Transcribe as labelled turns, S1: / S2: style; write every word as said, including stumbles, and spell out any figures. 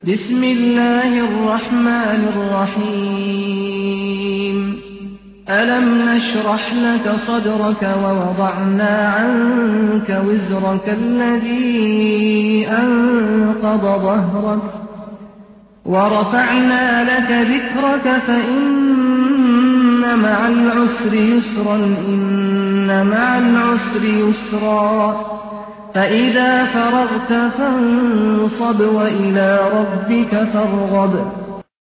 S1: بسم الله الرحمن الرحيم ألم نشرح لك صدرك ووضعنا عنك وزرك الذي أنقض ظهرك ورفعنا لك ذكرك فإن مع العسر يسرا إن مع العسر يسرا فإذا فرغت فانصب وإلى ربك فارغب